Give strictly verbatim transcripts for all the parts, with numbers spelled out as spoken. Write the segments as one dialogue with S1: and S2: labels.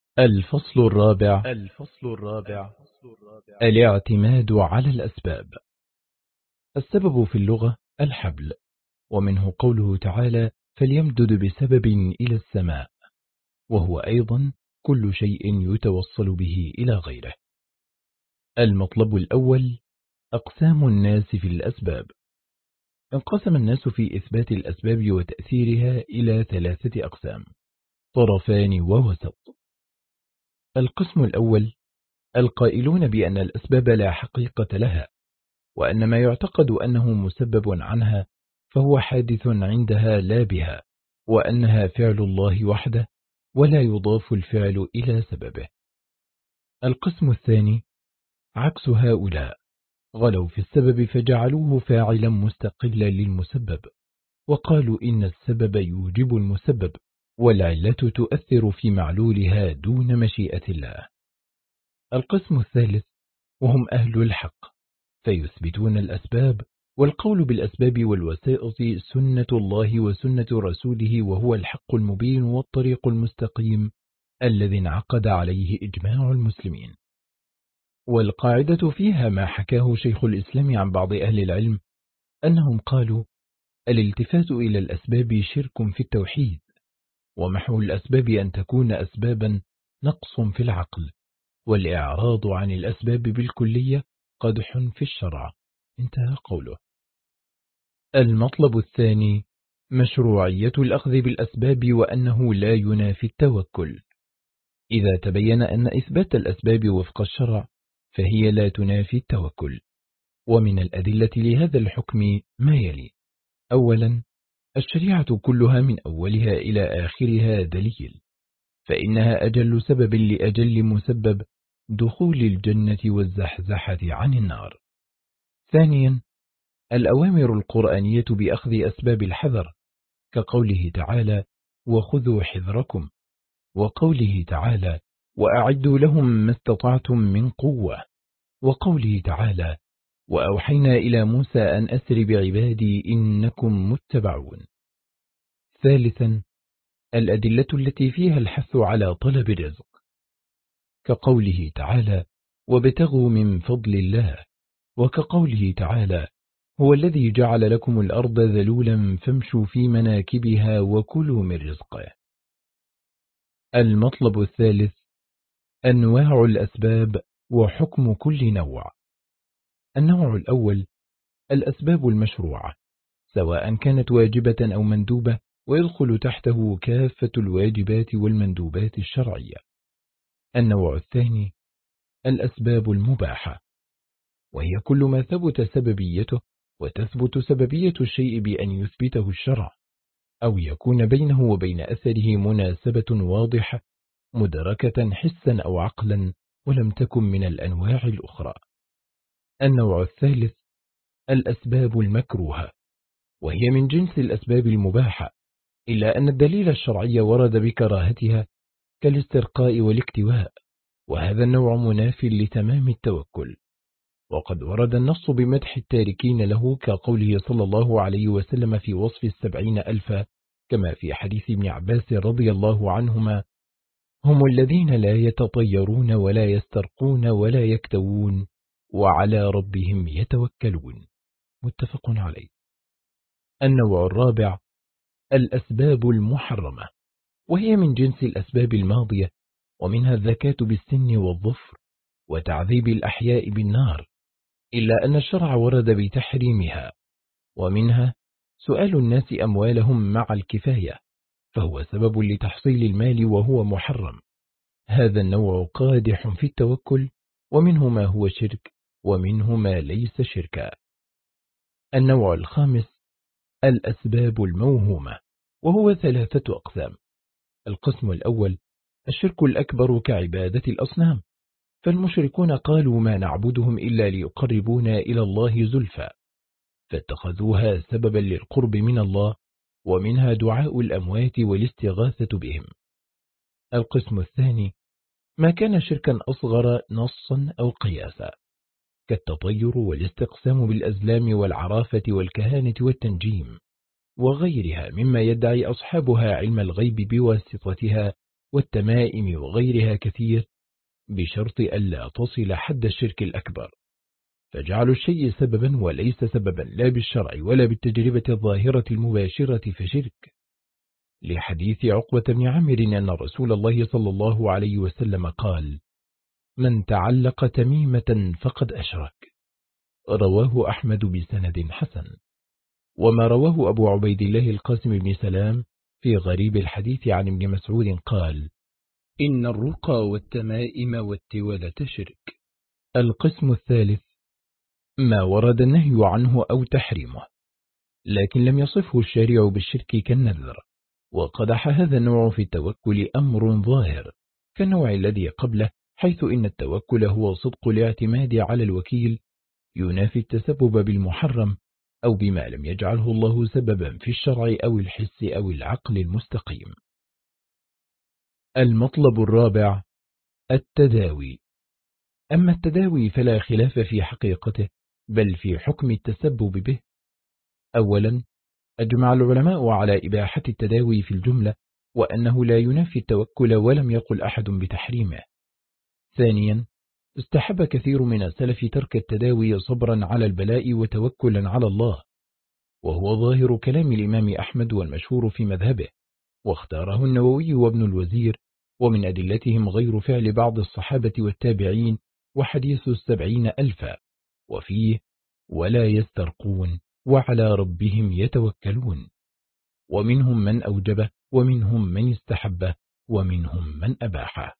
S1: الفصل الرابع
S2: الفصل الرابع
S1: الاعتماد على الأسباب. السبب في اللغة الحبل، ومنه قوله تعالى فليمدد بسبب إلى السماء، وهو أيضا كل شيء يتوصل به إلى غيره. المطلب الأول أقسام الناس في الأسباب. انقسم الناس في إثبات الأسباب وتأثيرها إلى ثلاثة أقسام: طرفان ووسط. القسم الأول القائلون بأن الأسباب لا حقيقة لها، وأن ما يعتقد أنه مسبب عنها فهو حادث عندها لا بها، وأنها فعل الله وحده ولا يضاف الفعل إلى سببه. القسم الثاني عكس هؤلاء، غلوا في السبب فجعلوه فاعلا مستقلا للمسبب، وقالوا إن السبب يوجب المسبب، والعلة تؤثر في معلولها دون مشيئة الله. القسم الثالث وهم أهل الحق، فيثبتون الأسباب، والقول بالأسباب والوسائط سنة الله وسنة رسوله، وهو الحق المبين والطريق المستقيم الذي انعقد عليه إجماع المسلمين. والقاعدة فيها ما حكاه شيخ الإسلام عن بعض أهل العلم أنهم قالوا الالتفات إلى الأسباب شرك في التوحيد، ومحو الأسباب أن تكون أسبابا نقص في العقل، والإعراض عن الأسباب بالكلية قدح في الشرع. انتهى قوله. المطلب الثاني مشروعية الأخذ بالأسباب، وأنه لا ينافي التوكل. إذا تبين أن إثبات الأسباب وفق الشرع فهي لا تنافي التوكل. ومن الأدلة لهذا الحكم ما يلي: أولا، الشريعة كلها من أولها إلى آخرها دليل، فإنها أجل سبب لأجل مسبب دخول الجنة والزحزحة عن النار. ثانيا، الأوامر القرآنية بأخذ أسباب الحذر، كقوله تعالى وخذوا حذركم، وقوله تعالى وأعدوا لهم ما استطعتم من قوة، وقوله تعالى وأوحينا إلى موسى أن أسر بعبادي إنكم متبعون. ثالثا، الأدلة التي فيها الحث على طلب الرزق، كقوله تعالى وابتغوا من فضل الله، وكقوله تعالى هو الذي جعل لكم الأرض ذلولا فامشوا في مناكبها وكلوا من رزقه. المطلب الثالث أنواع الأسباب وحكم كل نوع. النوع الأول الأسباب المشروعة، سواء كانت واجبة أو مندوبة، ويدخل تحته كافة الواجبات والمندوبات الشرعية. النوع الثاني الأسباب المباحة، وهي كل ما ثبت سببيته، وتثبت سببية الشيء بأن يثبته الشرع، أو يكون بينه وبين أثره مناسبة واضحة مدركة حسا أو عقلا، ولم تكن من الأنواع الأخرى. النوع الثالث الأسباب المكروهة، وهي من جنس الأسباب المباحة، إلا أن الدليل الشرعي ورد بكراهتها، كالاسترقاء والاكتواء، وهذا النوع مناف لتمام التوكل. وقد ورد النص بمدح التاركين له، كقوله صلى الله عليه وسلم في وصف السبعين ألفا، كما في حديث ابن عباس رضي الله عنهما هم الذين لا يتطيرون ولا يسترقون ولا يكتوون وعلى ربهم يتوكلون. متفق عليه. النوع الرابع الأسباب المحرمة، وهي من جنس الأسباب الماضية، ومنها الذكاة بالسن والظفر، وتعذيب الأحياء بالنار، إلا أن الشرع ورد بتحريمها. ومنها سؤال الناس أموالهم مع الكفاية، فهو سبب لتحصيل المال وهو محرم. هذا النوع قادح في التوكل، ومنه ما هو شرك، ومنه ما ليس شركا. النوع الخامس الأسباب الموهومة، وهو ثلاثة أقسام. القسم الأول الشرك الأكبر كعبادة الأصنام، فالمشركون قالوا ما نعبدهم إلا ليقربونا إلى الله زلفى، فاتخذوها سببا للقرب من الله، ومنها دعاء الأموات والاستغاثة بهم. القسم الثاني ما كان شركا أصغر نصا أو قياسا، كالتطير والاستقسام بالأزلام والعرافة والكهانة والتنجيم، وغيرها مما يدعي أصحابها علم الغيب بواسطتها والتمائم وغيرها كثير، بشرط ألا تصل حد الشرك الأكبر، فجعل الشيء سببا وليس سببا لا بالشرع ولا بالتجربة الظاهرة المباشرة فشرك، لحديث عقبة بن عامر أن رسول الله صلى الله عليه وسلم قال: من تعلق تميمة فقد أشرك. رواه أحمد بسند حسن. وما رواه أبو عبيد الله القاسم بن سلام في غريب الحديث عن ابن مسعود قال: إن الرقى والتمائم والتولة شرك. القسم الثالث ما ورد النهي عنه أو تحريمه لكن لم يصفه الشارع بالشرك كالنذر، وقدح هذا النوع في التوكل أمر ظاهر كالنوع الذي قبله، حيث إن التوكل هو صدق الاعتماد على الوكيل ينافي التسبب بالمحرم أو بما لم يجعله الله سببا في الشرع أو الحس أو العقل المستقيم. المطلب الرابع التداوي. أما التداوي فلا خلاف في حقيقته بل في حكم التسبب به. أولا، أجمع العلماء على إباحة التداوي في الجملة، وأنه لا ينافي التوكل ولم يقل أحد بتحريمه. ثانيا، استحب كثير من السلف ترك التداوي صبرا على البلاء وتوكلا على الله، وهو ظاهر كلام الإمام أحمد والمشهور في مذهبه، واختاره النووي وابن الوزير، ومن أدلتهم غير فعل بعض الصحابة والتابعين وحديث السبعين ألفا، وفيه ولا يسترقون وعلى ربهم يتوكلون، ومنهم من أوجبه ومنهم من استحبه ومنهم من أباحه.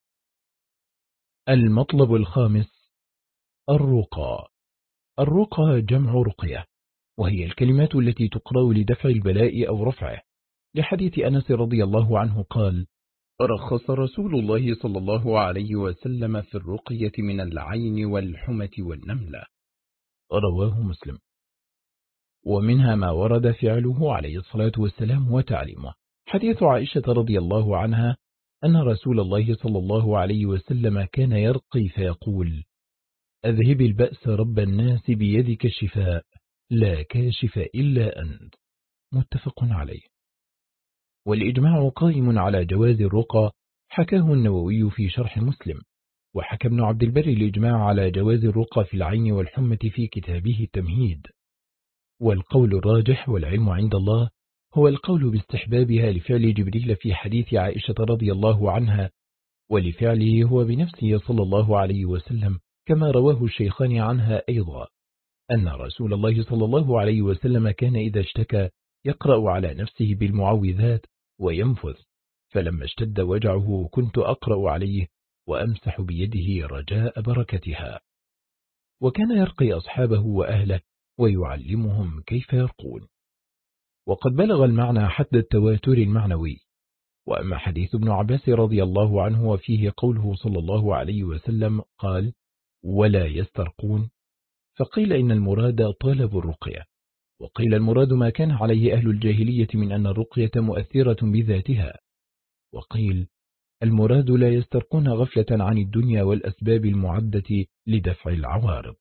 S1: المطلب الخامس الرقى. الرقى جمع رقية، وهي الكلمات التي تقرأ لدفع البلاء أو رفعه، لحديث أنس رضي الله عنه قال: رخص رسول الله صلى الله عليه وسلم في الرقية من العين والحمة والنملة. رواه مسلم. ومنها ما ورد فعله عليه الصلاة والسلام وتعليمه، حديث عائشة رضي الله عنها أن رسول الله صلى الله عليه وسلم كان يرقي فيقول: أذهب البأس رب الناس بيدك الشفاء لا كاشف إلا أنت. متفق عليه. والإجماع قائم على جواز الرقى، حكاه النووي في شرح مسلم، وحكى ابن عبد البر الإجماع على جواز الرقى في العين والحمة في كتابه التمهيد. والقول الراجح والعلم عند الله هو القول باستحبابها لفعل جبريل في حديث عائشة رضي الله عنها، ولفعله هو بنفسه صلى الله عليه وسلم، كما رواه الشيخان عنها أيضا أن رسول الله صلى الله عليه وسلم كان إذا اشتكى يقرأ على نفسه بالمعوذات وينفث، فلما اشتد وجعه كنت أقرأ عليه وأمسح بيده رجاء بركتها. وكان يرقي أصحابه وأهله ويعلمهم كيف يرقون. وقد بلغ المعنى حد التواتر المعنوي. وأما حديث ابن عباس رضي الله عنه وفيه قوله صلى الله عليه وسلم قال: ولا يسترقون، فقيل إن المراد طلب الرقية، وقيل المراد ما كان عليه أهل الجاهلية من أن الرقية مؤثرة بذاتها، وقيل المراد لا يسترقون غفلة عن الدنيا والأسباب المعدة لدفع العوارض.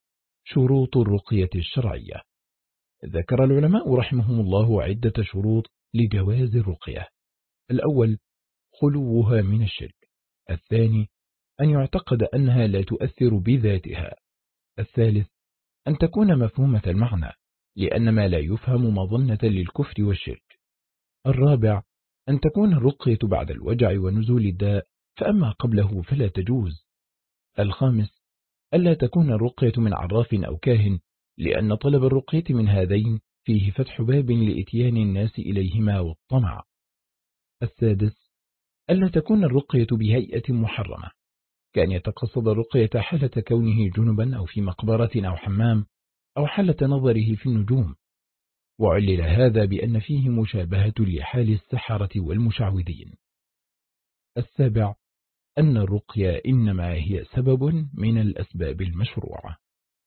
S1: شروط الرقية الشرعية. ذكر العلماء رحمهم الله عدة شروط لجواز الرقية. الأول خلوها من الشرك. الثاني أن يعتقد أنها لا تؤثر بذاتها. الثالث أن تكون مفهومة المعنى، لأن ما لا يفهم مظنة للكفر والشرك. الرابع أن تكون الرقية بعد الوجع ونزول الداء، فأما قبله فلا تجوز. الخامس ألا تكون الرقية من عراف أو كاهن، لأن طلب الرقية من هذين فيه فتح باب لإتيان الناس إليهما والطمع. السادس ألا تكون الرقية بهيئة محرمة، كان يتقصد الرقية حالة كونه جنبا أو في مقبرة أو حمام، أو حالة نظره في النجوم، وعلل هذا بأن فيه مشابهة لحال السحرة والمشعوذين. السابع أن الرقية إنما هي سبب من الأسباب المشروعة.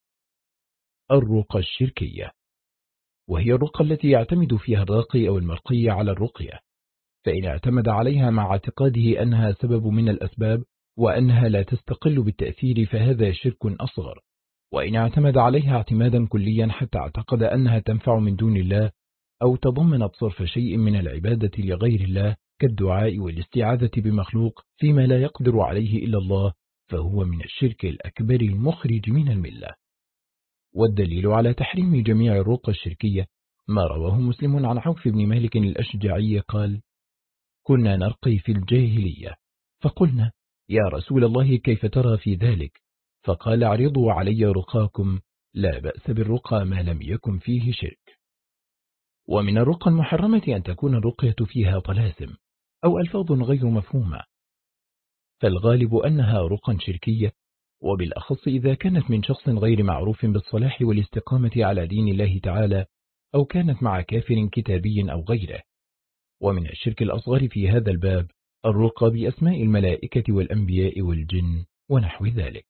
S1: الرقى الشركية، وهي الرقى التي يعتمد فيها الراقي أو المرقي على الرقية، فإن اعتمد عليها مع اعتقاده أنها سبب من الأسباب وأنها لا تستقل بالتأثير فهذا شرك أصغر، وإن اعتمد عليها اعتمادا كليا حتى اعتقد أنها تنفع من دون الله أو تضمنت صرف شيء من العبادة لغير الله كالدعاء والاستعاذة بمخلوق فيما لا يقدر عليه إلا الله، فهو من الشرك الأكبر المخرج من الملة. والدليل على تحريم جميع الرقى الشركية ما رواه مسلم عن عوف بن مالك الأشجعي قال: كنا نرقي في الجاهلية، فقلنا: يا رسول الله كيف ترى في ذلك؟ فقال: اعرضوا علي رقاكم، لا بأس بالرقى ما لم يكن فيه شرك. ومن الرقى المحرمة أن تكون الرقية فيها طلاسم أو ألفاظ غير مفهومة، فالغالب أنها رقى شركية، وبالأخص إذا كانت من شخص غير معروف بالصلاح والاستقامة على دين الله تعالى، أو كانت مع كافر كتابي أو غيره. ومن الشرك الأصغر في هذا الباب الرقى بأسماء الملائكة والأنبياء والجن ونحو ذلك.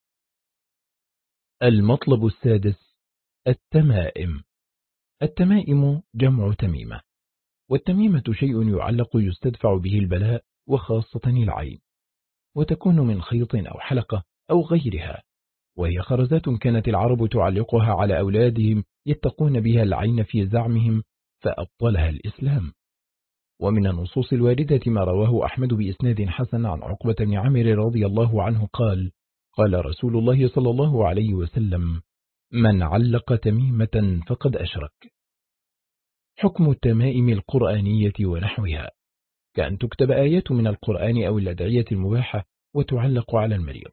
S1: المطلب السادس: التمائم. التمائم جمع تميمة، والتميمة شيء يعلق يستدفع به البلاء، وخاصة العين، وتكون من خيط أو حلقة أو غيرها، وهي خرزات كانت العرب تعلقها على أولادهم يتقون بها العين في زعمهم، فأبطلها الإسلام. ومن النصوص الواردة ما رواه أحمد بإسناد حسن عن عقبة بن عامر رضي الله عنه قال: قال رسول الله صلى الله عليه وسلم: من علق تميمة فقد أشرك. حكم التمائم القرآنية ونحوها: كأن تكتب آيات من القرآن أو الأدعية المباحة وتعلق على المريض.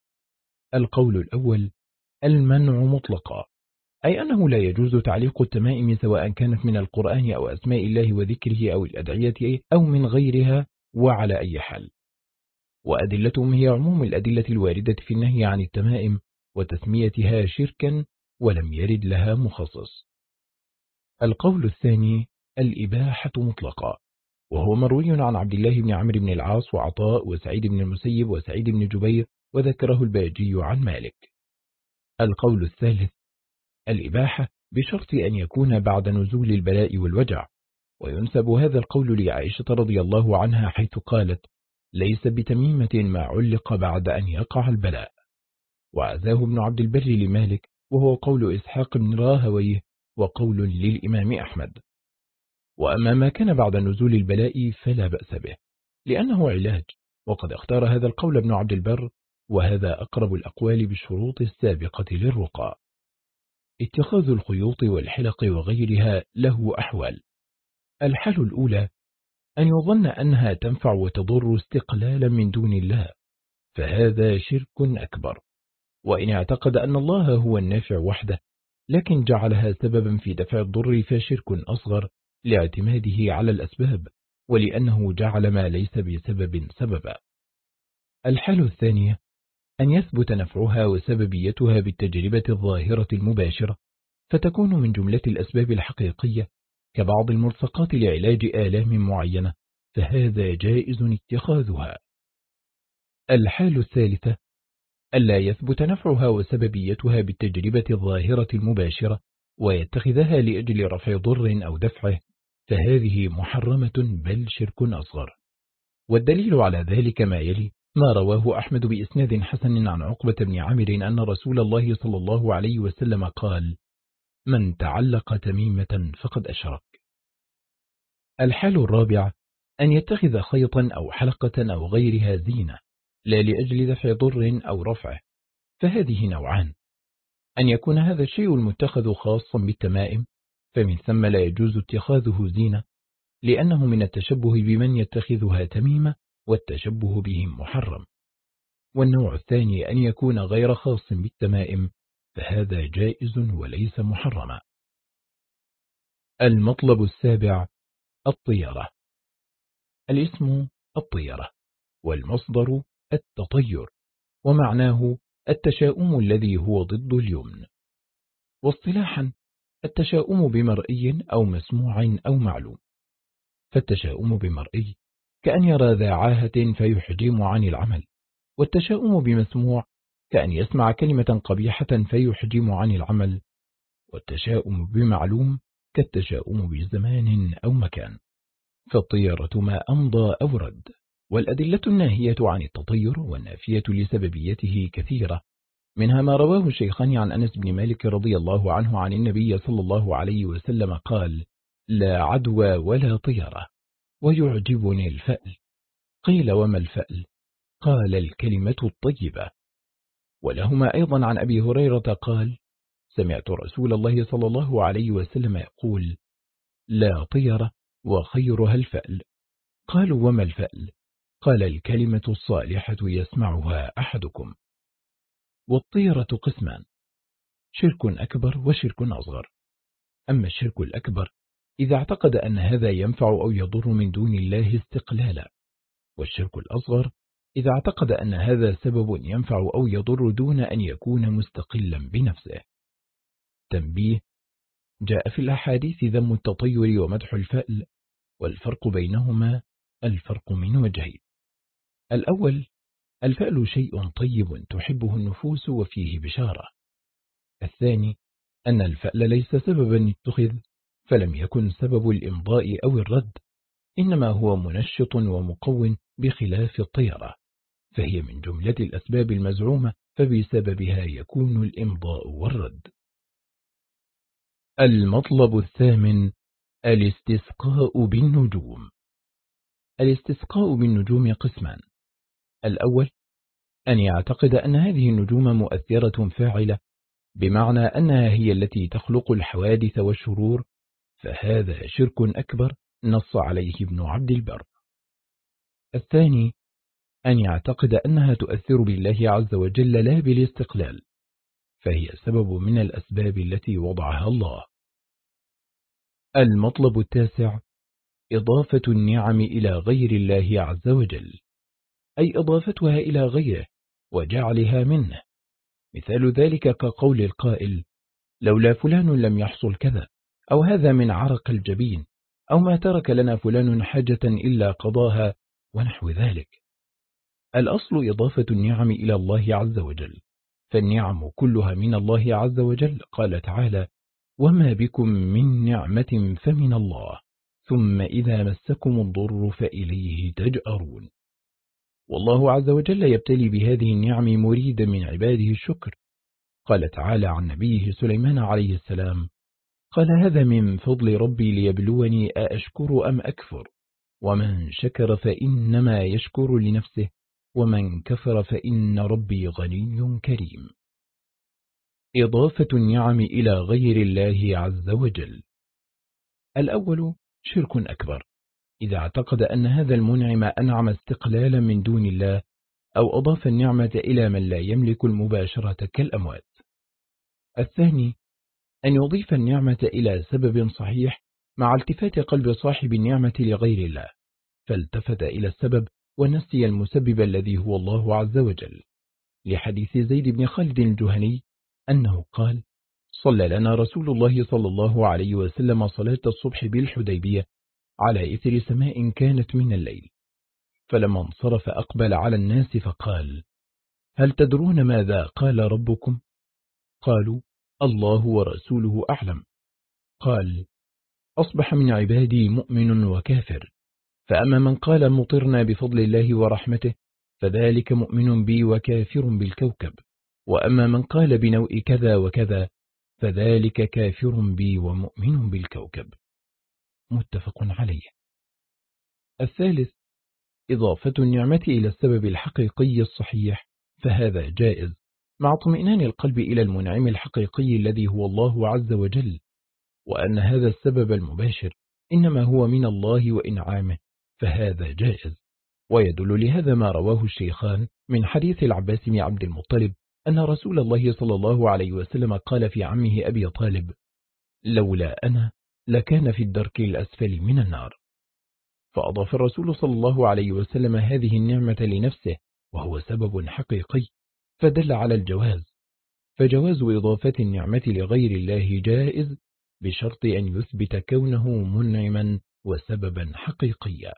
S1: القول الأول: المنع مطلقا، أي أنه لا يجوز تعليق التمائم سواء كانت من القرآن أو أسماء الله وذكره أو الأدعية أو من غيرها، وعلى أي حال. وأدلتهم هي عموم الأدلة الواردة في النهي عن التمائم وتسميتها شركا، ولم يرد لها مخصص. القول الثاني: الإباحة مطلقا، وهو مروي عن عبد الله بن عمرو بن العاص وعطاء وسعيد بن المسيب وسعيد بن جبير، وذكره الباجي عن مالك. القول الثالث: الإباحة بشرط أن يكون بعد نزول البلاء والوجع، وينسب هذا القول لعائشة رضي الله عنها حيث قالت: ليس بتميمة ما علق بعد أن يقع البلاء. وعزاه ابن عبد البر لمالك، وهو قول إسحاق بن راهويه، وقول للإمام أحمد. وأما ما كان بعد نزول البلاء فلا بأس به، لأنه علاج، وقد اختار هذا القول ابن عبد البر، وهذا أقرب الأقوال بالشروط السابقة للرقى. اتخاذ الخيوط والحلق وغيرها له أحوال. الحال الأولى: أن يظن أنها تنفع وتضر استقلالا من دون الله، فهذا شرك أكبر. وإن اعتقد أن الله هو النافع وحده لكن جعلها سببا في دفع الضر فشرك أصغر، لاعتماده على الأسباب، ولأنه جعل ما ليس بسبب سببا. الحال الثانية: أن يثبت نفعها وسببيتها بالتجربة الظاهرة المباشرة، فتكون من جملة الأسباب الحقيقية كبعض الملصقات لعلاج آلام معينة، فهذا جائز اتخاذها. الحال الثالثة: ألا يثبت نفعها وسببيتها بالتجربة الظاهرة المباشرة ويتخذها لأجل رفع ضر أو دفعه، فهذه محرمة بل شرك أصغر. والدليل على ذلك ما يلي: ما رواه أحمد بإسناد حسن عن عقبة بن عامر أن رسول الله صلى الله عليه وسلم قال: من تعلق تميمة فقد أشرك. الحال الرابع: أن يتخذ خيطا أو حلقة أو غيرها زينة، لا لأجل دفع ضر أو رفعه، فهذه نوعان: أن يكون هذا الشيء المتخذ خاصا بالتمائم، فمن ثم لا يجوز اتخاذه زينة، لأنه من التشبه بمن يتخذها تميمة، والتشبه بهم محرم. والنوع الثاني أن يكون غير خاص بالتمائم، فهذا جائز وليس محرما. المطلب السابع: الطيرة. الاسم الطيرة، والمصدر التطير، ومعناه التشاؤم الذي هو ضد اليمن. واصطلاحا: التشاؤم بمرئي أو مسموع أو معلوم. فالتشاؤم بمرئي كأن يرى ذا عاهة فيحجم عن العمل، والتشاؤم بمسموع كأن يسمع كلمة قبيحة فيحجم عن العمل، والتشاؤم بمعلوم كالتشاؤم بزمان أو مكان. فالطيرة ما أمضى أو رد. والأدلة الناهية عن التطير والنافية لسببيته كثيرة، منها ما رواه الشيخان عن أنس بن مالك رضي الله عنه عن النبي صلى الله عليه وسلم قال: لا عدوى ولا طيرة. ويعجبني الفأل. قيل وما الفأل؟ قال الكلمة الطيبة. ولهما أيضا عن أبي هريرة قال: سمعت رسول الله صلى الله عليه وسلم يقول: لا طير وخيرها الفأل. قالوا وما الفأل؟ قال الكلمة الصالحة يسمعها أحدكم. والطيرة قسمان: شرك أكبر وشرك أصغر. أما الشرك الأكبر إذا اعتقد أن هذا ينفع أو يضر من دون الله استقلالا، والشرك الأصغر إذا اعتقد أن هذا سبب ينفع أو يضر دون أن يكون مستقلا بنفسه. تنبيه: جاء في الأحاديث ذم التطير ومدح الفأل، والفرق بينهما الفرق من وجهين: الأول: الفأل شيء طيب تحبه النفوس وفيه بشارة. الثاني: أن الفأل ليس سببا اتخذ، فلم يكن سبب الإمضاء أو الرد، إنما هو منشط ومقوٍ بخلاف الطيرة، فهي من جملة الأسباب المزعومة، فبسببها يكون الإمضاء والرد. المطلب الثامن: الاستسقاء بالنجوم. الاستسقاء بالنجوم قسمان: الأول: أن يعتقد أن هذه النجوم مؤثرة فاعلة، بمعنى أنها هي التي تخلق الحوادث والشرور، فهذا شرك أكبر نص عليه ابن عبد البر. الثاني: أن يعتقد أنها تؤثر بالله عز وجل لا بالاستقلال، فهي سبب من الأسباب التي وضعها الله. المطلب التاسع: إضافة النعم إلى غير الله عز وجل، أي إضافتها إلى غيره وجعلها منه. مثال ذلك كقول القائل: لولا فلان لم يحصل كذا، أو هذا من عرق الجبين، أو ما ترك لنا فلان حاجة إلا قضاها، ونحو ذلك. الأصل إضافة النعم إلى الله عز وجل، فالنعم كلها من الله عز وجل. قال تعالى: وما بكم من نعمة فمن الله، ثم إذا مسكم الضر فإليه تجأرون. والله عز وجل يبتلي بهذه النعم مريد من عباده الشكر. قال تعالى عن نبيه سليمان عليه السلام: قال هذا من فضل ربي ليبلوني أأشكر أم أكفر، ومن شكر فإنما يشكر لنفسه، ومن كفر فإن ربي غني كريم. إضافة النعم إلى غير الله عز وجل. الأول: شرك أكبر، إذا اعتقد أن هذا المنعم أنعم استقلالا من دون الله، أو أضاف النعمة إلى من لا يملك المباشرة كالأموات. الثاني: أن يضيف النعمة إلى سبب صحيح مع التفات قلب صاحب النعمة لغير الله، فالتفت إلى السبب ونسي المسبب الذي هو الله عز وجل، لحديث زيد بن خالد الجهني أنه قال: صلى لنا رسول الله صلى الله عليه وسلم صلاة الصبح بالحديبية على إثر سماء كانت من الليل، فلما انصرف أقبل على الناس فقال: هل تدرون ماذا قال ربكم؟ قالوا: الله ورسوله أعلم. قال: أصبح من عبادي مؤمن وكافر، فأما من قال مطرنا بفضل الله ورحمته فذلك مؤمن بي وكافر بالكوكب، وأما من قال بنوء كذا وكذا فذلك كافر بي ومؤمن بالكوكب. متفق عليه. الثالث: إضافة النعمة إلى السبب الحقيقي الصحيح، فهذا جائز مع اطمئنان القلب إلى المنعم الحقيقي الذي هو الله عز وجل، وأن هذا السبب المباشر إنما هو من الله وإنعامه، فهذا جائز. ويدل لهذا ما رواه الشيخان من حديث العباس بن عبد المطلب أن رسول الله صلى الله عليه وسلم قال في عمه أبي طالب: لولا أنا لكان في الدرك الأسفل من النار. فأضاف الرسول صلى الله عليه وسلم هذه النعمة لنفسه، وهو سبب حقيقي، فدل على الجواز. فجواز إضافة النعمة لغير الله جائز بشرط أن يثبت كونه منعما وسببا حقيقيا.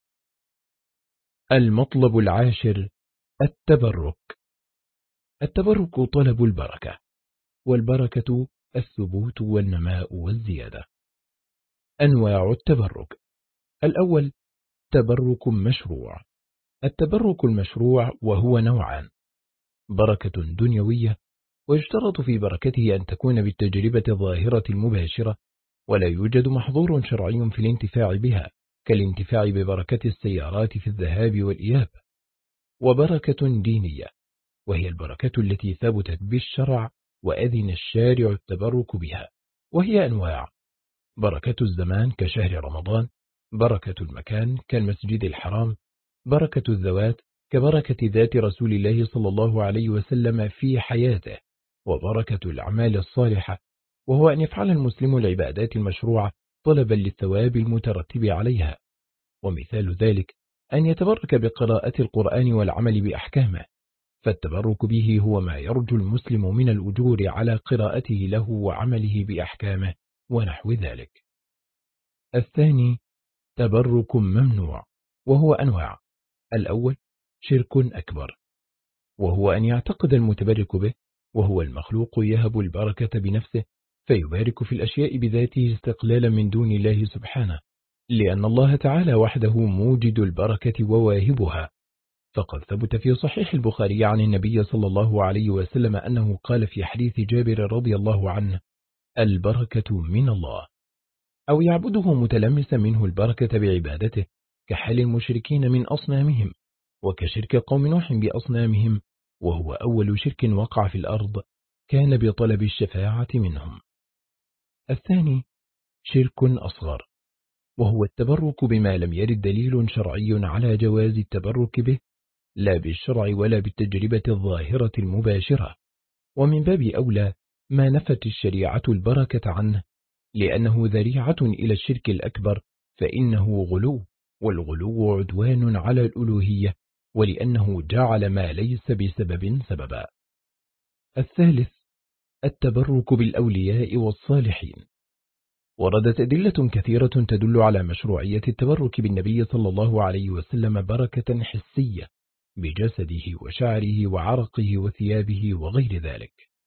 S1: المطلب العاشر: التبرك. التبرك طلب البركة، والبركة الثبوت والنماء والزيادة. أنواع التبرك: الأول: تبرك مشروع. التبرك المشروع وهو نوعان: بركة دنيوية، ويشترط في بركته أن تكون بالتجربة الظاهرة المباشرة، ولا يوجد محظور شرعي في الانتفاع بها، كالانتفاع ببركة السيارات في الذهاب والإياب. وبركة دينية، وهي البركة التي ثبتت بالشرع وأذن الشارع التبرك بها، وهي أنواع: بركة الزمان كشهر رمضان، بركة المكان كالمسجد الحرام، بركة الذوات كبركة ذات رسول الله صلى الله عليه وسلم في حياته، وبركة الأعمال الصالحة، وهو أن يفعل المسلم العبادات المشروعة طلبا للثواب المترتب عليها. ومثال ذلك أن يتبرك بقراءة القرآن والعمل بأحكامه، فالتبرك به هو ما يرجو المسلم من الأجور على قراءته له وعمله بأحكامه ونحو ذلك. الثاني تبرك ممنوع، وهو أنواع: الأول شرك أكبر، وهو أن يعتقد المتبرك به وهو المخلوق يهب البركة بنفسه، فيبارك في الأشياء بذاته استقلالا من دون الله سبحانه، لأن الله تعالى وحده موجد البركة وواهبها. فقد ثبت في صحيح البخاري عن النبي صلى الله عليه وسلم أنه قال في حديث جابر رضي الله عنه: البركة من الله. أو يعبده متلمسا منه البركة بعبادته، كحال المشركين من أصنامهم، وكشرك قوم نوح بأصنامهم، وهو أول شرك وقع في الأرض، كان بطلب الشفاعة منهم. الثاني شرك أصغر، وهو التبرك بما لم يرد دليل شرعي على جواز التبرك به، لا بالشرع ولا بالتجربة الظاهرة المباشرة، ومن باب أولى ما نفت الشريعة البركة عنه، لأنه ذريعة إلى الشرك الأكبر، فإنه غلو، والغلو عدوان على الألوهية، ولأنه جعل ما ليس بسبب سببا. الثالث التبرك بالأولياء والصالحين. وردت أدلة كثيرة تدل على مشروعية التبرك بالنبي صلى الله عليه وسلم بركة حسية بجسده وشعره وعرقه وثيابه وغير ذلك.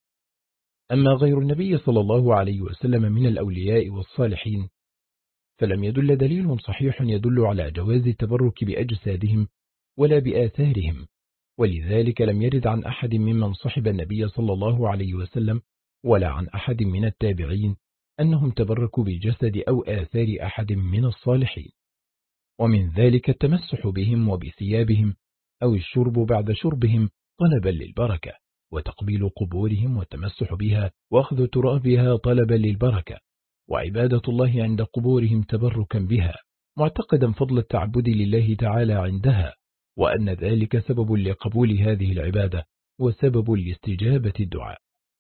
S1: أما غير النبي صلى الله عليه وسلم من الأولياء والصالحين فلم يدل دليل صحيح يدل على جواز التبرك بأجسادهم ولا بآثارهم، ولذلك لم يرد عن أحد ممن صحب النبي صلى الله عليه وسلم ولا عن أحد من التابعين أنهم تبركوا بجسد أو آثار أحد من الصالحين. ومن ذلك التمسح بهم وبثيابهم، أو الشرب بعد شربهم طلبا للبركة، وتقبيل قبورهم والتمسح بها وأخذ ترابها طلبا للبركة، وعبادة الله عند قبورهم تبركا بها، معتقدا فضل التعبد لله تعالى عندها، وأن ذلك سبب لقبول هذه العبادة وسبب لاستجابة الدعاء.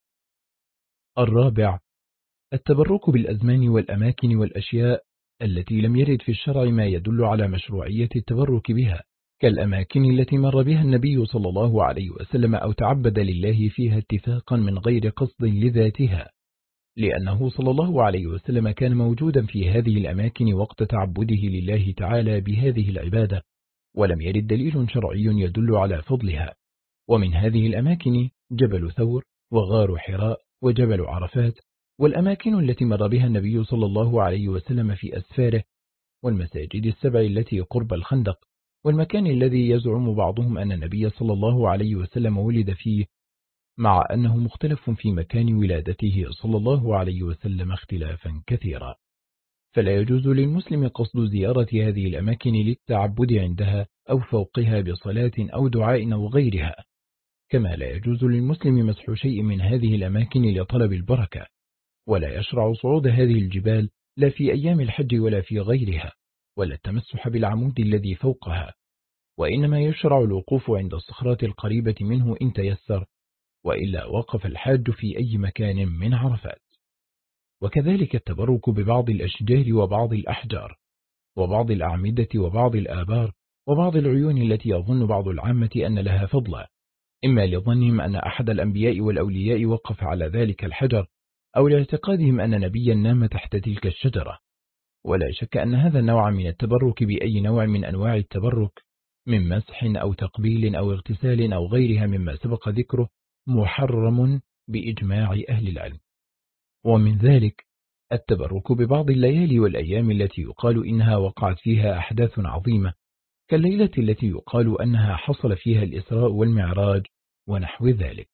S1: الرابع التبرك بالأزمان والأماكن والأشياء التي لم يرد في الشرع ما يدل على مشروعية التبرك بها، كالأماكن التي مر بها النبي صلى الله عليه وسلم أو تعبد لله فيها اتفاقا من غير قصد لذاتها، لأنه صلى الله عليه وسلم كان موجودا في هذه الأماكن وقت تعبده لله تعالى بهذه العبادة، ولم يرد دليل شرعي يدل على فضلها. ومن هذه الأماكن جبل ثور وغار حراء وجبل عرفات، والأماكن التي مر بها النبي صلى الله عليه وسلم في أسفاره، والمساجد السبع التي قرب الخندق، والمكان الذي يزعم بعضهم أن النبي صلى الله عليه وسلم ولد فيه، مع أنه مختلف في مكان ولادته صلى الله عليه وسلم اختلافا كثيرا. فلا يجوز للمسلم قصد زيارة هذه الأماكن للتعبد عندها أو فوقها بصلاة أو دعاء أو غيرها، كما لا يجوز للمسلم مسح شيء من هذه الأماكن لطلب البركة، ولا يشرع صعود هذه الجبال لا في أيام الحج ولا في غيرها، ولا التمسح بالعمود الذي فوقها، وإنما يشرع الوقوف عند الصخرات القريبة منه إن تيسر، وإلا وقف الحاج في أي مكان من عرفات. وكذلك التبرك ببعض الأشجار وبعض الأحجار وبعض الأعمدة وبعض الآبار وبعض العيون التي يظن بعض العامة أن لها فضلا، إما لظنهم أن أحد الأنبياء والأولياء وقف على ذلك الحجر، أو لاعتقادهم أن نبيا نام تحت تلك الشجرة. ولا شك أن هذا النوع من التبرك بأي نوع من أنواع التبرك من مسح أو تقبيل أو اغتسال أو غيرها مما سبق ذكره محرم بإجماع أهل العلم. ومن ذلك التبرك ببعض الليالي والأيام التي يقال إنها وقعت فيها أحداث عظيمة، كالليلة التي يقال أنها حصل فيها الإسراء والمعراج ونحو ذلك.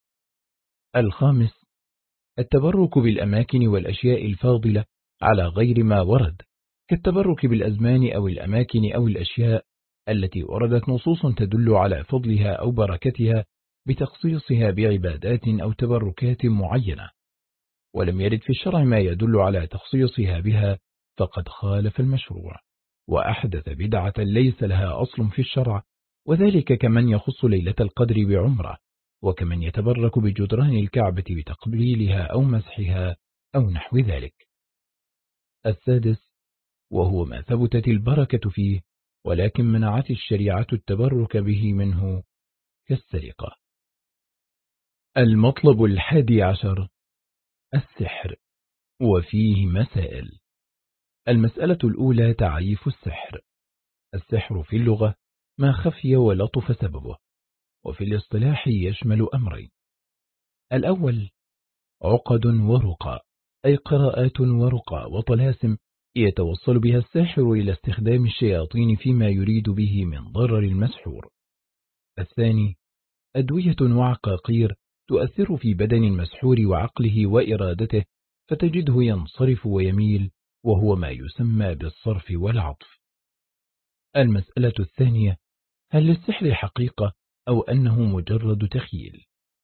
S1: الخامس التبرك بالأماكن والأشياء الفاضلة على غير ما ورد، كالتبرك بالأزمان أو الأماكن أو الأشياء التي وردت نصوص تدل على فضلها أو بركتها بتخصيصها بعبادات أو تبركات معينة، ولم يرد في الشرع ما يدل على تخصيصها بها، فقد خالف المشروع وأحدث بدعة ليس لها أصل في الشرع، وذلك كمن يخص ليلة القدر بعمرة، وكمن يتبرك بجدران الكعبة بتقبيلها أو مسحها أو نحو ذلك. السادس، وهو ما ثبتت البركة فيه ولكن منعت الشريعة التبرك به منه، كالسرقة. المطلب الحادي عشر: السحر، وفيه مسائل. المسألة الأولى: تعريف السحر. السحر في اللغة ما خفي ولطف سببه، وفي الاصطلاح يشمل أمرين: الأول عقد ورقى، أي قراءات ورقى وطلاسم يتوصل بها الساحر إلى استخدام الشياطين فيما يريد به من ضرر المسحور. الثاني أدوية وعقاقير تؤثر في بدن المسحور وعقله وإرادته، فتجده ينصرف ويميل، وهو ما يسمى بالصرف والعطف. المسألة الثانية: هل للسحر حقيقة أو أنه مجرد تخيل؟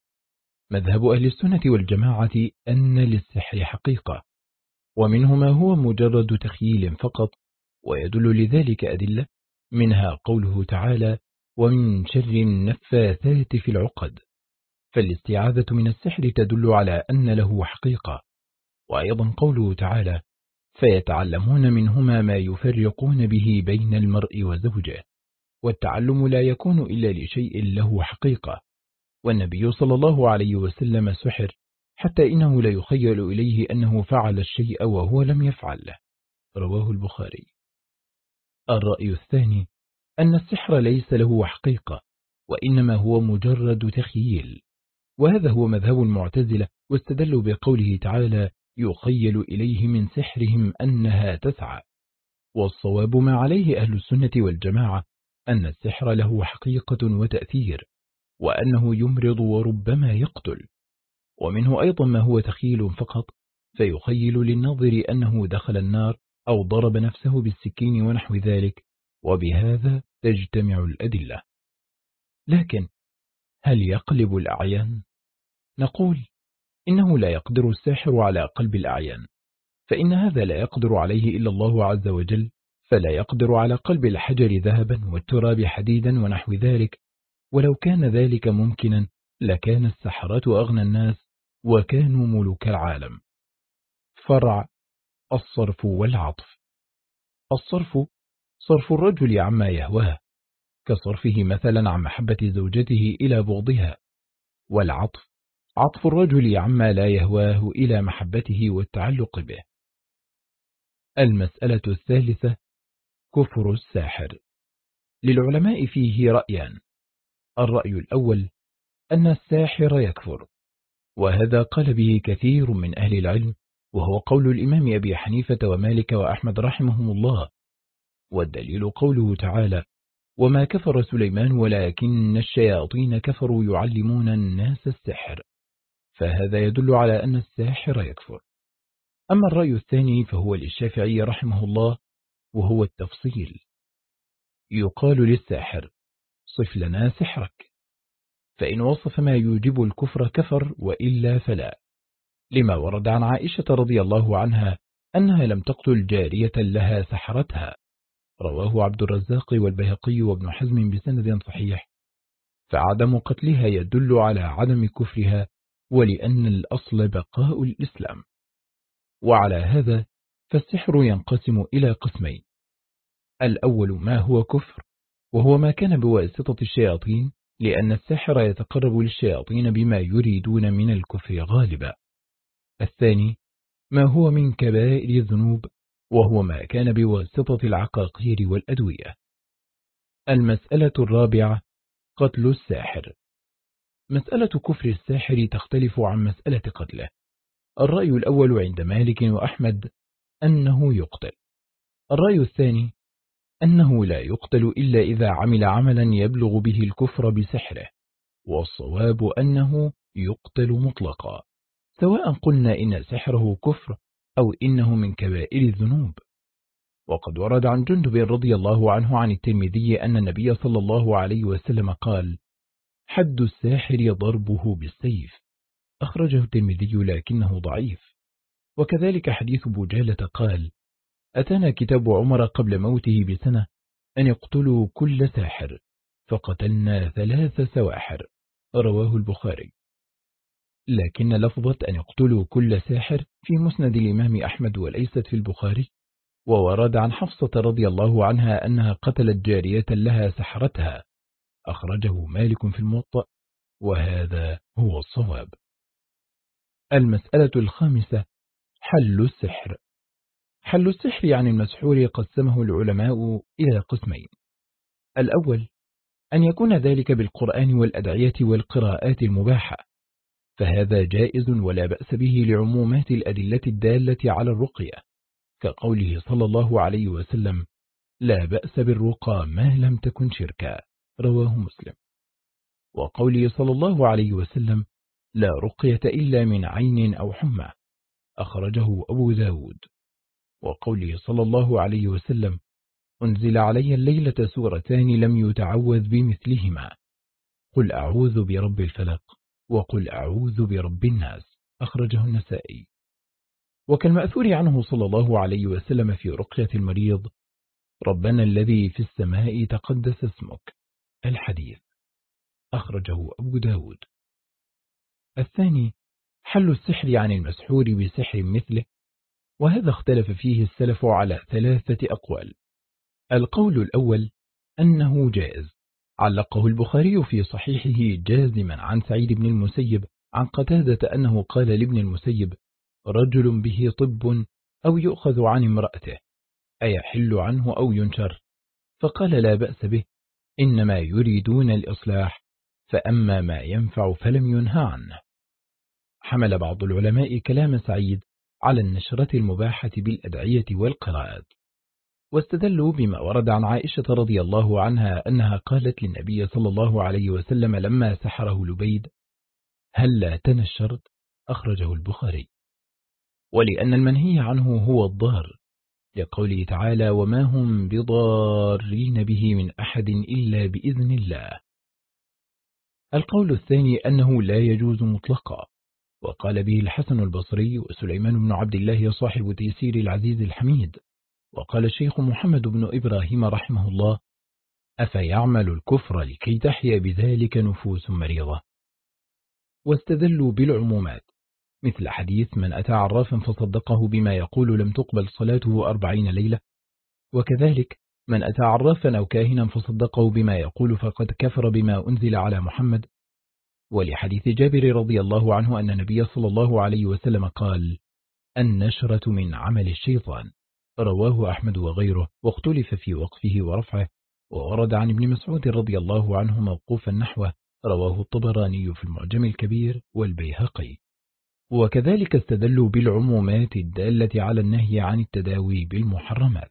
S1: مذهب أهل السنة والجماعة أن للسحر حقيقة، ومنه ما هو مجرد تخيل فقط، ويدل لذلك أدلة، منها قوله تعالى: ومن شر النفاثات في العقد، فالاستعاذة من السحر تدل على أن له حقيقة. وأيضا قوله تعالى: فيتعلمون منهما ما يفرقون به بين المرء وزوجه، والتعلم لا يكون إلا لشيء له حقيقة. والنبي صلى الله عليه وسلم سحر حتى إنه لا يخيل إليه أنه فعل الشيء وهو لم يفعله، رواه البخاري. الرأي الثاني أن السحر ليس له حقيقة، وإنما هو مجرد تخييل، وهذا هو مذهب المعتزلة، واستدلوا بقوله تعالى: يخيل إليه من سحرهم أنها تسعى. والصواب ما عليه أهل السنة والجماعة أن السحر له حقيقة وتأثير، وأنه يمرض وربما يقتل. ومنه أيضا ما هو تخيل فقط، فيخيل للناظر أنه دخل النار أو ضرب نفسه بالسكين ونحو ذلك، وبهذا تجتمع الأدلة. لكن هل يقلب الأعيان؟ نقول إنه لا يقدر الساحر على قلب الأعيان، فإن هذا لا يقدر عليه إلا الله عز وجل، فلا يقدر على قلب الحجر ذهبا والتراب حديدا ونحو ذلك، ولو كان ذلك ممكنا لكان السحرة أغنى الناس وكانوا ملوك العالم. فرع: الصرف والعطف. الصرف صرف الرجل عما يهواه، كصرفه مثلا عن محبة زوجته إلى بغضها، والعطف عطف الرجل عما لا يهواه إلى محبته والتعلق به. المسألة الثالثة: كفر الساحر. للعلماء فيه رأيان: الرأي الأول أن الساحر يكفر، وهذا قال به كثير من أهل العلم، وهو قول الإمام أبي حنيفة ومالك وأحمد رحمهم الله. والدليل قوله تعالى: وما كفر سليمان ولكن الشياطين كفروا يعلمون الناس السحر، فهذا يدل على أن الساحر يكفر. أما الرأي الثاني فهو للشافعي رحمه الله، وهو التفصيل. يقال للساحر: صف لنا سحرك، فإن وصف ما يوجب الكفر كفر، وإلا فلا، لما ورد عن عائشة رضي الله عنها أنها لم تقتل جارية لها سحرتها، رواه عبد الرزاق والبيهقي وابن حزم بسند صحيح، فعدم قتلها يدل على عدم كفرها، ولأن الأصل بقاء الإسلام. وعلى هذا فالسحر ينقسم إلى قسمين: الأول ما هو كفر، وهو ما كان بواسطة الشياطين، لأن الساحر يتقرب للشياطين بما يريدون من الكفر غالبا. الثاني ما هو من كبائر الذنوب، وهو ما كان بواسطة العقاقير والأدوية. المسألة الرابعة: قتل الساحر. مسألة كفر الساحر تختلف عن مسألة قتله. الرأي الأول عند مالك وأحمد أنه يقتل. الرأي الثاني أنه لا يقتل إلا إذا عمل عملا يبلغ به الكفر بسحره، والصواب أنه يقتل مطلقا، سواء قلنا إن سحره كفر أو إنه من كبائر الذنوب. وقد ورد عن جندب رضي الله عنه عن الترمذي أن النبي صلى الله عليه وسلم قال: حد الساحر ضربه بالسيف. أخرجه الترمذي لكنه ضعيف. وكذلك حديث بجالة قال: أتانا كتاب عمر قبل موته بسنة أن يقتلوا كل ساحر، فقتلنا ثلاث سواحر. رواه البخاري. لكن لفظة أن يقتلوا كل ساحر في مسند الإمام أحمد وليست في البخاري. وورد عن حفصة رضي الله عنها أنها قتلت جارية لها سحرتها. أخرجه مالك في الموطأ، وهذا هو الصواب. المسألة الخامسة: حل السحر. حل السحر عن المسحور قسمه العلماء إلى قسمين: الأول أن يكون ذلك بالقرآن والأدعية والقراءات المباحة، فهذا جائز ولا بأس به لعمومات الأدلة الدالة على الرقية، كقوله صلى الله عليه وسلم: لا بأس بالرقى ما لم تكن شركا. رواه مسلم. وقوله صلى الله عليه وسلم: لا رقية إلا من عين أو حمى. أخرجه أبو داود. وقوله صلى الله عليه وسلم: أنزل علي الليلة سورتان لم يتعوذ بمثلهما، قل أعوذ برب الفلق وقل أعوذ برب الناس. أخرجه النسائي. وكالمأثور عنه صلى الله عليه وسلم في رقية المريض: ربنا الذي في السماء تقدس اسمك. الحديث. أخرجه أبو داود. الثاني: حل السحر عن المسحور بسحر مثله، وهذا اختلف فيه السلف على ثلاثة أقوال. القول الأول أنه جائز، علقه البخاري في صحيحه جازما عن سعيد بن المسيب عن قتادة أنه قال لابن المسيب: رجل به طب أو يؤخذ عن امرأته، أيحل عنه أو ينشر؟ فقال: لا بأس به، إنما يريدون الإصلاح، فأما ما ينفع فلم ينهى عنه. حمل بعض العلماء كلام سعيد على النشرة المباحة بالأدعية والقراءات، واستدلوا بما ورد عن عائشة رضي الله عنها أنها قالت للنبي صلى الله عليه وسلم لما سحره لبيد: هل لا تنشرت؟ أخرجه البخاري. ولأن المنهي عنه هو الضار، لقوله تعالى: وما هم بضارين به من أحد إلا بإذن الله. القول الثاني أنه لا يجوز مطلقا، وقال به الحسن البصري وسليمان بن عبد الله صاحب تيسير العزيز الحميد. وقال الشيخ محمد بن إبراهيم رحمه الله: أفيعمل الكفر لكي تحيا بذلك نفوس مريضة. واستدلوا بالعمومات، مثل حديث من أتى عرافا فصدقه بما يقول لم تقبل صلاته أربعين ليلة، وكذلك من أتى عرافا أو كاهنا فصدقه بما يقول فقد كفر بما أنزل على محمد. ولحديث جابر رضي الله عنه أن النبي صلى الله عليه وسلم قال: النشرة من عمل الشيطان. رواه أحمد وغيره، واختلف في وقفه ورفعه، وورد عن ابن مسعود رضي الله عنه موقوفا نحوه. رواه الطبراني في المعجم الكبير والبيهقي. وكذلك استدلوا بالعمومات الدالة على النهي عن التداوي بالمحرمات.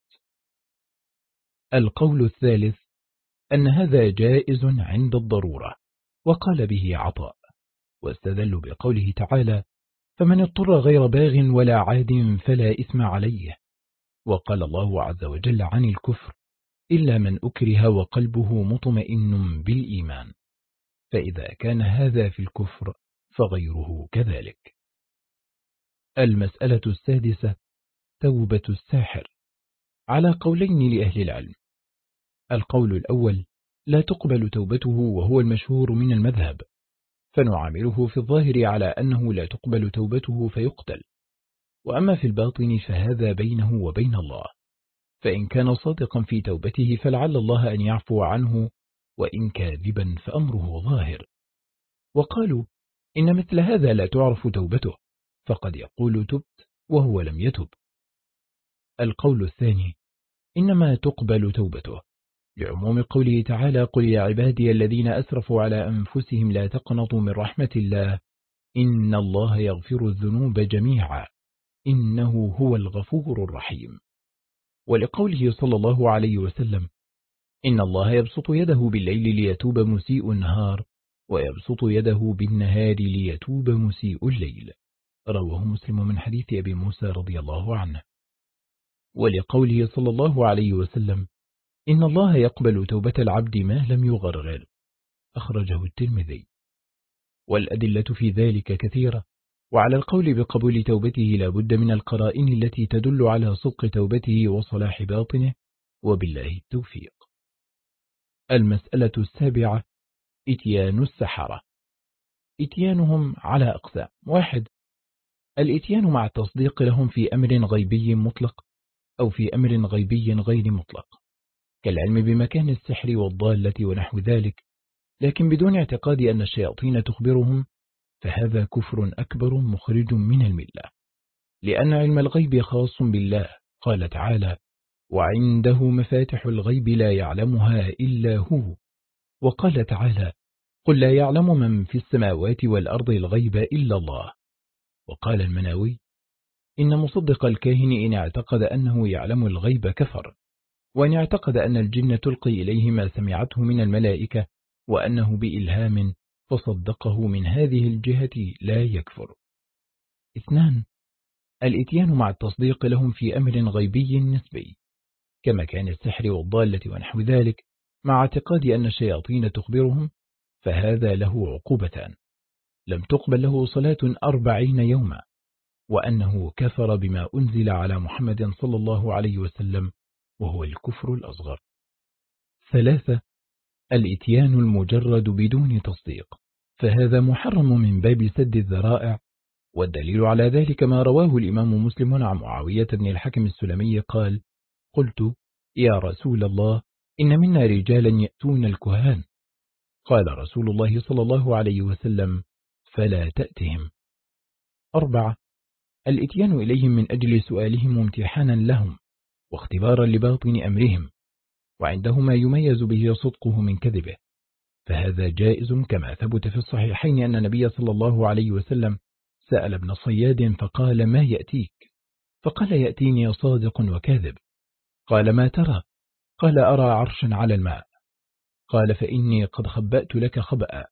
S1: القول الثالث أن هذا جائز عند الضرورة، وقال به عطاء، واستدلوا بقوله تعالى: فمن اضطر غير باغ ولا عاد فلا إثم عليه. وقال الله عز وجل عن الكفر: إلا من أكره وقلبه مطمئن بالإيمان. فإذا كان هذا في الكفر فغيره كذلك. المسألة السادسة: توبة الساحر، على قولين لأهل العلم. القول الأول: لا تقبل توبته، وهو المشهور من المذهب، فنعامله في الظاهر على أنه لا تقبل توبته فيقتل، وأما في الباطن فهذا بينه وبين الله، فإن كان صادقا في توبته فلعل الله أن يعفو عنه، وإن كاذبا فأمره ظاهر. وقالوا إن مثل هذا لا تعرف توبته، فقد يقول تبت وهو لم يتب. القول الثاني: إنما تقبل توبته، لعموم قوله تعالى: قل يا عبادي الذين أسرفوا على أنفسهم لا تقنطوا من رحمة الله إن الله يغفر الذنوب جميعا إنه هو الغفور الرحيم. ولقوله صلى الله عليه وسلم: إن الله يبسط يده بالليل ليتوب مسيء النهار، ويبسط يده بالنهار ليتوب مسيء الليل. رواه مسلم من حديث أبي موسى رضي الله عنه. ولقوله صلى الله عليه وسلم: إن الله يقبل توبة العبد ما لم يغرغر، أخرجه الترمذي. والأدلة في ذلك كثيرة، وعلى القول بقبول توبته لا بد من القرائن التي تدل على صدق توبته وصلاح باطنه، وبالله التوفيق. المسألة السابعة: إتيان السحرة. إتيانهم على أقسام: واحد، الإتيان مع التصديق لهم في أمر غيبي مطلق أو في أمر غيبي غير مطلق، كالعلم بمكان السحر والضالة ونحو ذلك، لكن بدون اعتقاد أن الشياطين تخبرهم، فهذا كفر أكبر مخرج من الملة، لأن علم الغيب خاص بالله، قال تعالى: وعنده مفاتح الغيب لا يعلمها إلا هو. وقال تعالى: قل لا يعلم من في السماوات والأرض الغيب إلا الله. وقال المناوي: إن مصدق الكاهن إن اعتقد أنه يعلم الغيب كفر، وإن اعتقد أن الجن تلقي إليه ما سمعته من الملائكة وأنه بإلهام فصدقه من هذه الجهة لا يكفر. اثنان، الإتيان مع التصديق لهم في أمر غيبي نسبي، كما كان السحر والضالة ونحو ذلك، مع اعتقاد أن الشياطين تخبرهم، فهذا له عقوبتان: لم تقبل له صلاة أربعين يوما، وأنه كفر بما أنزل على محمد صلى الله عليه وسلم، وهو الكفر الأصغر. ثلاثة، الإتيان المجرد بدون تصديق، فهذا محرم من باب سد الذرائع، والدليل على ذلك ما رواه الإمام مسلم عن معاوية بن الحكم السلمي قال: قلت: يا رسول الله، إن منا رجالا يأتون الكهان. قال رسول الله صلى الله عليه وسلم: فلا تأتهم. أربعة، الإتيان إليهم من أجل سؤالهم امتحانا لهم واختبارا لباطن أمرهم، وعنده ما يميز به صدقه من كذبه، فهذا جائز، كما ثبت في الصحيحين أن النبي صلى الله عليه وسلم سأل ابن صياد فقال: ما يأتيك؟ فقال: يأتيني صادق وكاذب. قال: ما ترى؟ قال: أرى عرشا على الماء. قال: فإني قد خبأت لك خبأ.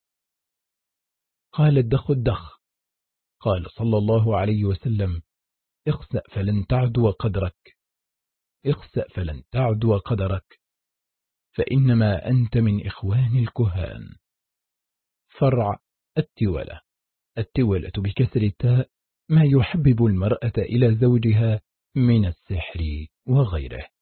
S1: قال: الدخ الدخ. قال صلى الله عليه وسلم: اخسأ فلن تعدو قدرك، اخسأ فلن تعدو قدرك، فإنما أنت من إخوان الكهان. فرع: التولة. التولة بكسر التاء ما يحبب المرأة إلى زوجها من السحر وغيره.